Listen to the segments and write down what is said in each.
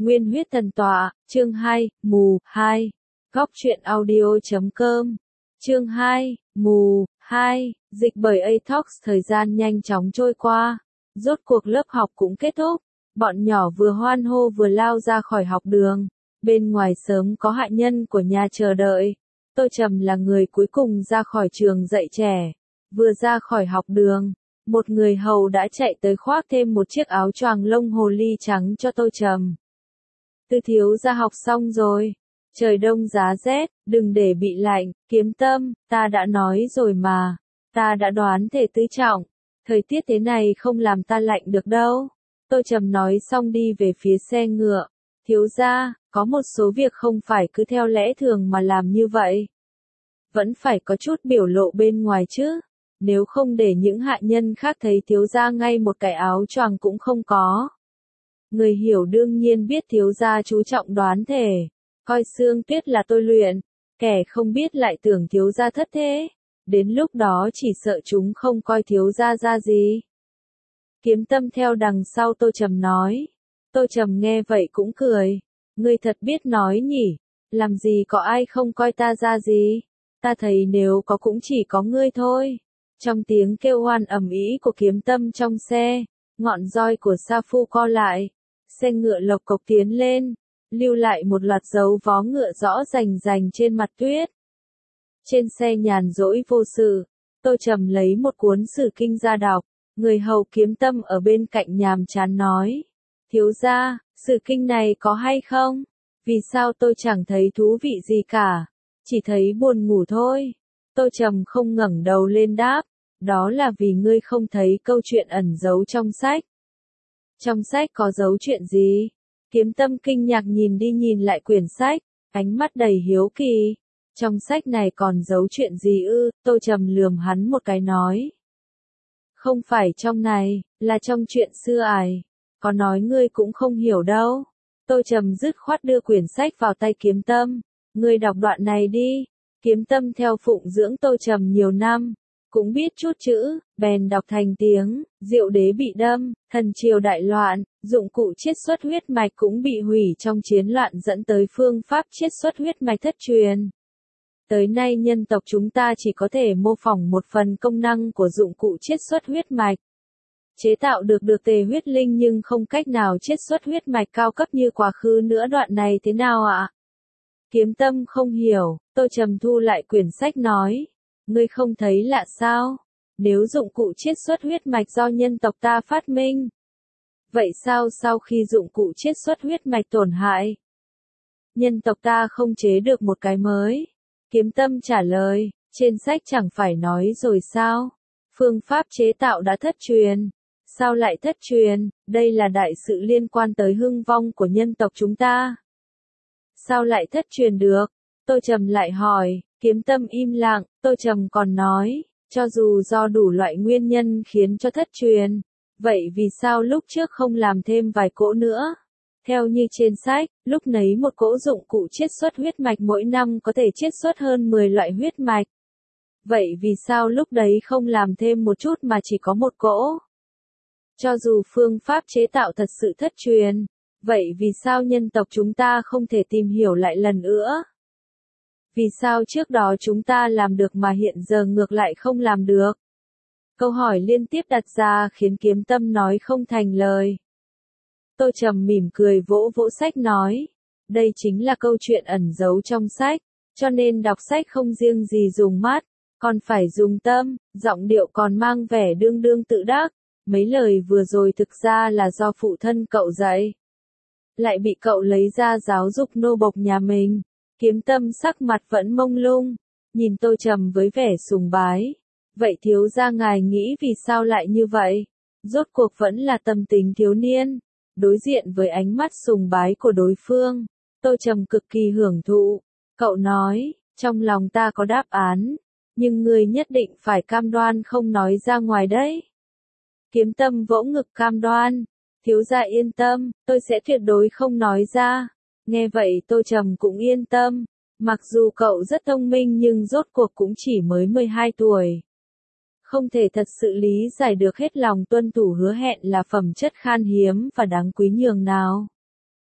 Nguyên huyết thần tọa, chương 2, mù, 2. Góc truyện audio.com. Chương 2, mù, 2. Dịch bởi Atox, thời gian nhanh chóng trôi qua. Rốt cuộc lớp học cũng kết thúc. Bọn nhỏ vừa hoan hô vừa lao ra khỏi học đường. Bên ngoài sớm có hạ nhân của nhà chờ đợi. Tô Trầm là người cuối cùng ra khỏi trường dạy trẻ. Vừa ra khỏi học đường, một người hầu đã chạy tới khoác thêm một chiếc áo choàng lông hồ ly trắng cho Tô Trầm. Tư thiếu gia học xong rồi. Trời đông giá rét, đừng để bị lạnh, Kiếm Tâm, ta đã nói rồi mà. Ta đã đoán thể tứ trọng. Thời tiết thế này không làm ta lạnh được đâu. Tô Trầm nói xong đi về phía xe ngựa. Thiếu gia, có một số việc không phải cứ theo lẽ thường mà làm như vậy. Vẫn phải có chút biểu lộ bên ngoài chứ. Nếu không để những hạ nhân khác thấy thiếu gia ngay một cái áo choàng cũng không có. Người hiểu đương nhiên biết thiếu gia chú trọng đoán thể. Coi Sương Tuyết là tôi luyện. Kẻ không biết lại tưởng thiếu gia thất thế. Đến lúc đó chỉ sợ chúng không coi thiếu gia ra gì. Kiếm Tâm theo đằng sau Tô Trầm nói. Tô Trầm nghe vậy cũng cười. Ngươi thật biết nói nhỉ. Làm gì có ai không coi ta ra gì. Ta thấy nếu có cũng chỉ có ngươi thôi. Trong tiếng kêu hoan ầm ĩ của Kiếm Tâm trong xe, ngọn roi của Sa Phu co lại. Xe ngựa lộc cộc tiến lên, lưu lại một loạt dấu vó ngựa rõ rành rành trên mặt tuyết. Trên xe nhàn rỗi vô sự, Tô Trầm lấy một cuốn sử kinh ra đọc. Người hầu Kiếm Tâm ở bên cạnh nhàm chán nói. Thiếu gia, sử kinh này có hay không? Vì sao tôi chẳng thấy thú vị gì cả? Chỉ thấy buồn ngủ thôi. Tô Trầm không ngẩng đầu lên đáp. Đó là vì ngươi không thấy câu chuyện ẩn giấu trong sách. Trong sách có giấu chuyện gì? Kiếm Tâm kinh ngạc nhìn đi nhìn lại quyển sách, ánh mắt đầy hiếu kỳ. Trong sách này còn giấu chuyện gì ư? Tô Trầm lườm hắn một cái nói. Không phải trong này, là trong chuyện xưa ải. Có nói ngươi cũng không hiểu đâu. Tô Trầm dứt khoát đưa quyển sách vào tay Kiếm Tâm. Ngươi đọc đoạn này đi. Kiếm Tâm theo phụng dưỡng Tô Trầm nhiều năm. Cũng biết chút chữ, bèn đọc thành tiếng. Diệu đế bị đâm, thần triều đại loạn, dụng cụ chiết xuất huyết mạch cũng bị hủy trong chiến loạn dẫn tới phương pháp chiết xuất huyết mạch thất truyền. Tới nay nhân tộc chúng ta chỉ có thể mô phỏng một phần công năng của dụng cụ chiết xuất huyết mạch. Chế tạo được tề huyết linh nhưng không cách nào chiết xuất huyết mạch cao cấp như quá khứ nữa, đoạn này thế nào ạ? Kiếm Tâm không hiểu, Tô Trầm thu lại quyển sách nói. Ngươi không thấy lạ sao? Nếu dụng cụ chiết xuất huyết mạch do nhân tộc ta phát minh, vậy sao sau khi dụng cụ chiết xuất huyết mạch tổn hại, nhân tộc ta không chế được một cái mới? Kiếm Tâm trả lời, trên sách chẳng phải nói rồi sao? Phương pháp chế tạo đã thất truyền. Sao lại thất truyền? Đây là đại sự liên quan tới hưng vong của nhân tộc chúng ta. Sao lại thất truyền được? Tô Trầm lại hỏi. Kiếm Tâm im lặng, Tô Trầm còn nói, cho dù do đủ loại nguyên nhân khiến cho thất truyền, vậy vì sao lúc trước không làm thêm vài cỗ nữa? Theo như trên sách, lúc nấy một cỗ dụng cụ chiết xuất huyết mạch mỗi năm có thể chiết xuất hơn 10 loại huyết mạch. Vậy vì sao lúc đấy không làm thêm một chút mà chỉ có một cỗ? Cho dù phương pháp chế tạo thật sự thất truyền, vậy vì sao nhân tộc chúng ta không thể tìm hiểu lại lần nữa? Vì sao trước đó chúng ta làm được mà hiện giờ ngược lại không làm được? Câu hỏi liên tiếp đặt ra khiến Kiếm Tâm nói không thành lời. Tô Trầm mỉm cười vỗ vỗ sách nói. Đây chính là câu chuyện ẩn giấu trong sách, cho nên đọc sách không riêng gì dùng mắt, còn phải dùng tâm, giọng điệu còn mang vẻ đương đương tự đắc. Mấy lời vừa rồi thực ra là do phụ thân cậu dạy. Lại bị cậu lấy ra giáo dục nô bộc nhà mình. Kiếm Tâm sắc mặt vẫn mông lung, nhìn Tô Trầm với vẻ sùng bái. Vậy thiếu gia ngài nghĩ vì sao lại như vậy? Rốt cuộc vẫn là tâm tính thiếu niên. Đối diện với ánh mắt sùng bái của đối phương, Tô Trầm cực kỳ hưởng thụ. Cậu nói, trong lòng ta có đáp án, nhưng ngươi nhất định phải cam đoan không nói ra ngoài đấy. Kiếm Tâm vỗ ngực cam đoan. Thiếu gia yên tâm, tôi sẽ tuyệt đối không nói ra. Nghe vậy Tô Trầm cũng yên tâm. Mặc dù cậu rất thông minh nhưng rốt cuộc cũng chỉ mới 12 tuổi. Không thể thật sự lý giải được hết lòng tuân thủ hứa hẹn là phẩm chất khan hiếm và đáng quý nhường nào.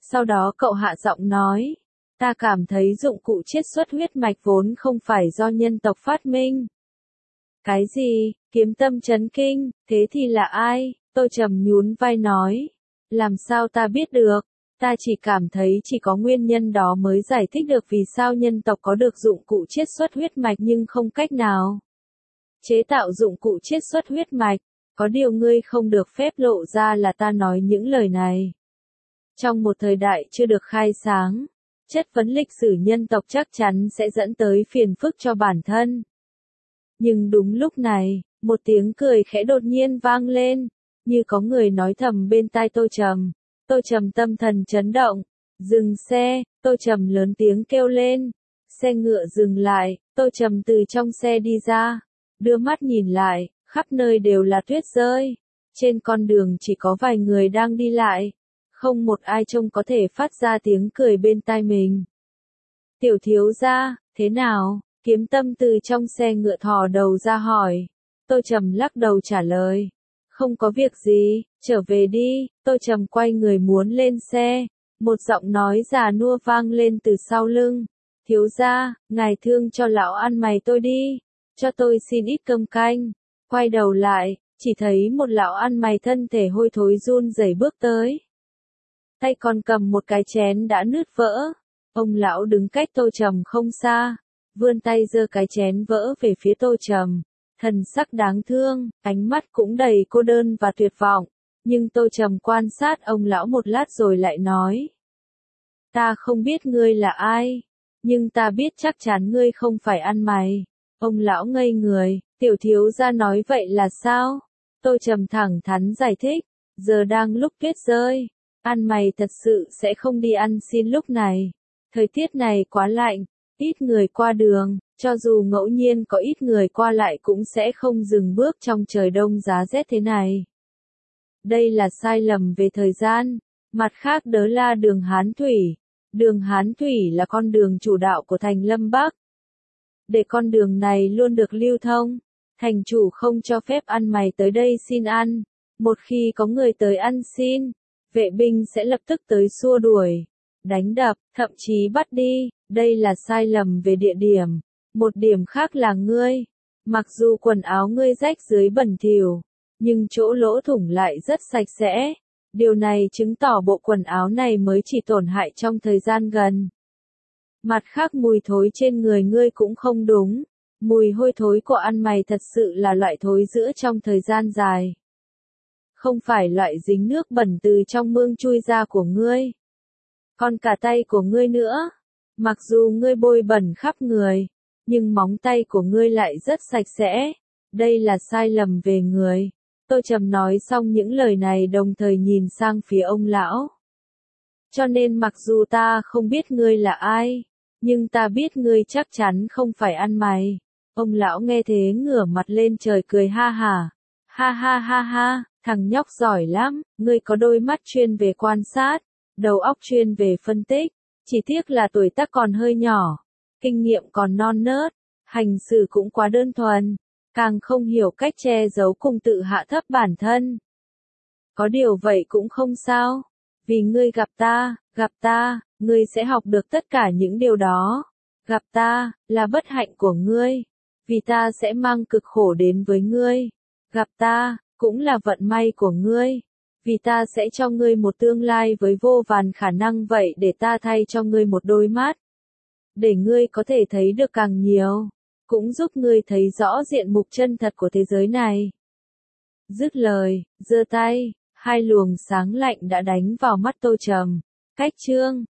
Sau đó cậu hạ giọng nói, ta cảm thấy dụng cụ chiết xuất huyết mạch vốn không phải do nhân tộc phát minh. Cái gì? Kiếm Tâm chấn kinh, thế thì là ai? Tô Trầm nhún vai nói, làm sao ta biết được? Ta chỉ cảm thấy chỉ có nguyên nhân đó mới giải thích được vì sao nhân tộc có được dụng cụ chiết xuất huyết mạch nhưng không cách nào chế tạo dụng cụ chiết xuất huyết mạch. Có điều ngươi không được phép lộ ra là ta nói những lời này. Trong một thời đại chưa được khai sáng, chất vấn lịch sử nhân tộc chắc chắn sẽ dẫn tới phiền phức cho bản thân. Nhưng đúng lúc này, một tiếng cười khẽ đột nhiên vang lên, như có người nói thầm bên tai Tô Trầm. Tô Trầm tâm thần chấn động, dừng xe, Tô Trầm lớn tiếng kêu lên. Xe ngựa dừng lại, Tô Trầm từ trong xe đi ra, đưa mắt nhìn lại, khắp nơi đều là tuyết rơi. Trên con đường chỉ có vài người đang đi lại, không một ai trông có thể phát ra tiếng cười bên tai mình. Tiểu thiếu gia, thế nào? Kiếm Tâm từ trong xe ngựa thò đầu ra hỏi. Tô Trầm lắc đầu trả lời. Không có việc gì, trở về đi. Tô Trầm quay người muốn lên xe. Một giọng nói già nua vang lên từ sau lưng. Thiếu gia, ngài thương cho lão ăn mày tôi đi. Cho tôi xin ít cơm canh. Quay đầu lại, chỉ thấy một lão ăn mày thân thể hôi thối run rẩy bước tới. Tay còn cầm một cái chén đã nứt vỡ. Ông lão đứng cách Tô Trầm không xa, vươn tay giơ cái chén vỡ về phía Tô Trầm, thần sắc đáng thương, ánh mắt cũng đầy cô đơn và tuyệt vọng. Nhưng Tô Trầm quan sát ông lão một lát rồi lại nói. Ta không biết ngươi là ai, nhưng ta biết chắc chắn ngươi không phải ăn mày. Ông lão ngây người, tiểu thiếu gia nói vậy là sao? Tô Trầm thẳng thắn giải thích, giờ đang lúc tuyết rơi, ăn mày thật sự sẽ không đi ăn xin lúc này. Thời tiết này quá lạnh, ít người qua đường, cho dù ngẫu nhiên có ít người qua lại cũng sẽ không dừng bước trong trời đông giá rét thế này. Đây là sai lầm về thời gian. Mặt khác đó là đường Hán Thủy. Đường Hán Thủy là con đường chủ đạo của thành Lâm Bắc. Để con đường này luôn được lưu thông, thành chủ không cho phép ăn mày tới đây xin ăn. Một khi có người tới ăn xin, vệ binh sẽ lập tức tới xua đuổi, đánh đập, thậm chí bắt đi. Đây là sai lầm về địa điểm. Một điểm khác là ngươi. Mặc dù quần áo ngươi rách dưới bẩn thỉu, nhưng chỗ lỗ thủng lại rất sạch sẽ. Điều này chứng tỏ bộ quần áo này mới chỉ tổn hại trong thời gian gần. Mặt khác mùi thối trên người ngươi cũng không đúng. Mùi hôi thối của ăn mày thật sự là loại thối rữa trong thời gian dài. Không phải loại dính nước bẩn từ trong mương chui ra của ngươi. Còn cả tay của ngươi nữa. Mặc dù ngươi bôi bẩn khắp người, nhưng móng tay của ngươi lại rất sạch sẽ. Đây là sai lầm về người. Tô Trầm nói xong những lời này đồng thời nhìn sang phía ông lão. Cho nên mặc dù ta không biết ngươi là ai, nhưng ta biết ngươi chắc chắn không phải ăn mày. Ông lão nghe thế ngửa mặt lên trời cười ha hả. Ha ha ha ha, thằng nhóc giỏi lắm, ngươi có đôi mắt chuyên về quan sát, đầu óc chuyên về phân tích. Chỉ tiếc là tuổi tác còn hơi nhỏ, kinh nghiệm còn non nớt, hành xử cũng quá đơn thuần, càng không hiểu cách che giấu cùng tự hạ thấp bản thân. Có điều vậy cũng không sao, vì ngươi gặp ta, ngươi sẽ học được tất cả những điều đó. Gặp ta, là bất hạnh của ngươi, vì ta sẽ mang cực khổ đến với ngươi. Gặp ta, cũng là vận may của ngươi, vì ta sẽ cho ngươi một tương lai với vô vàn khả năng vậy để ta thay cho ngươi một đôi mắt. Để ngươi có thể thấy được càng nhiều, cũng giúp ngươi thấy rõ diện mục chân thật của thế giới này. Dứt lời, giơ tay, hai luồng sáng lạnh đã đánh vào mắt Tô Trầm. Cách chương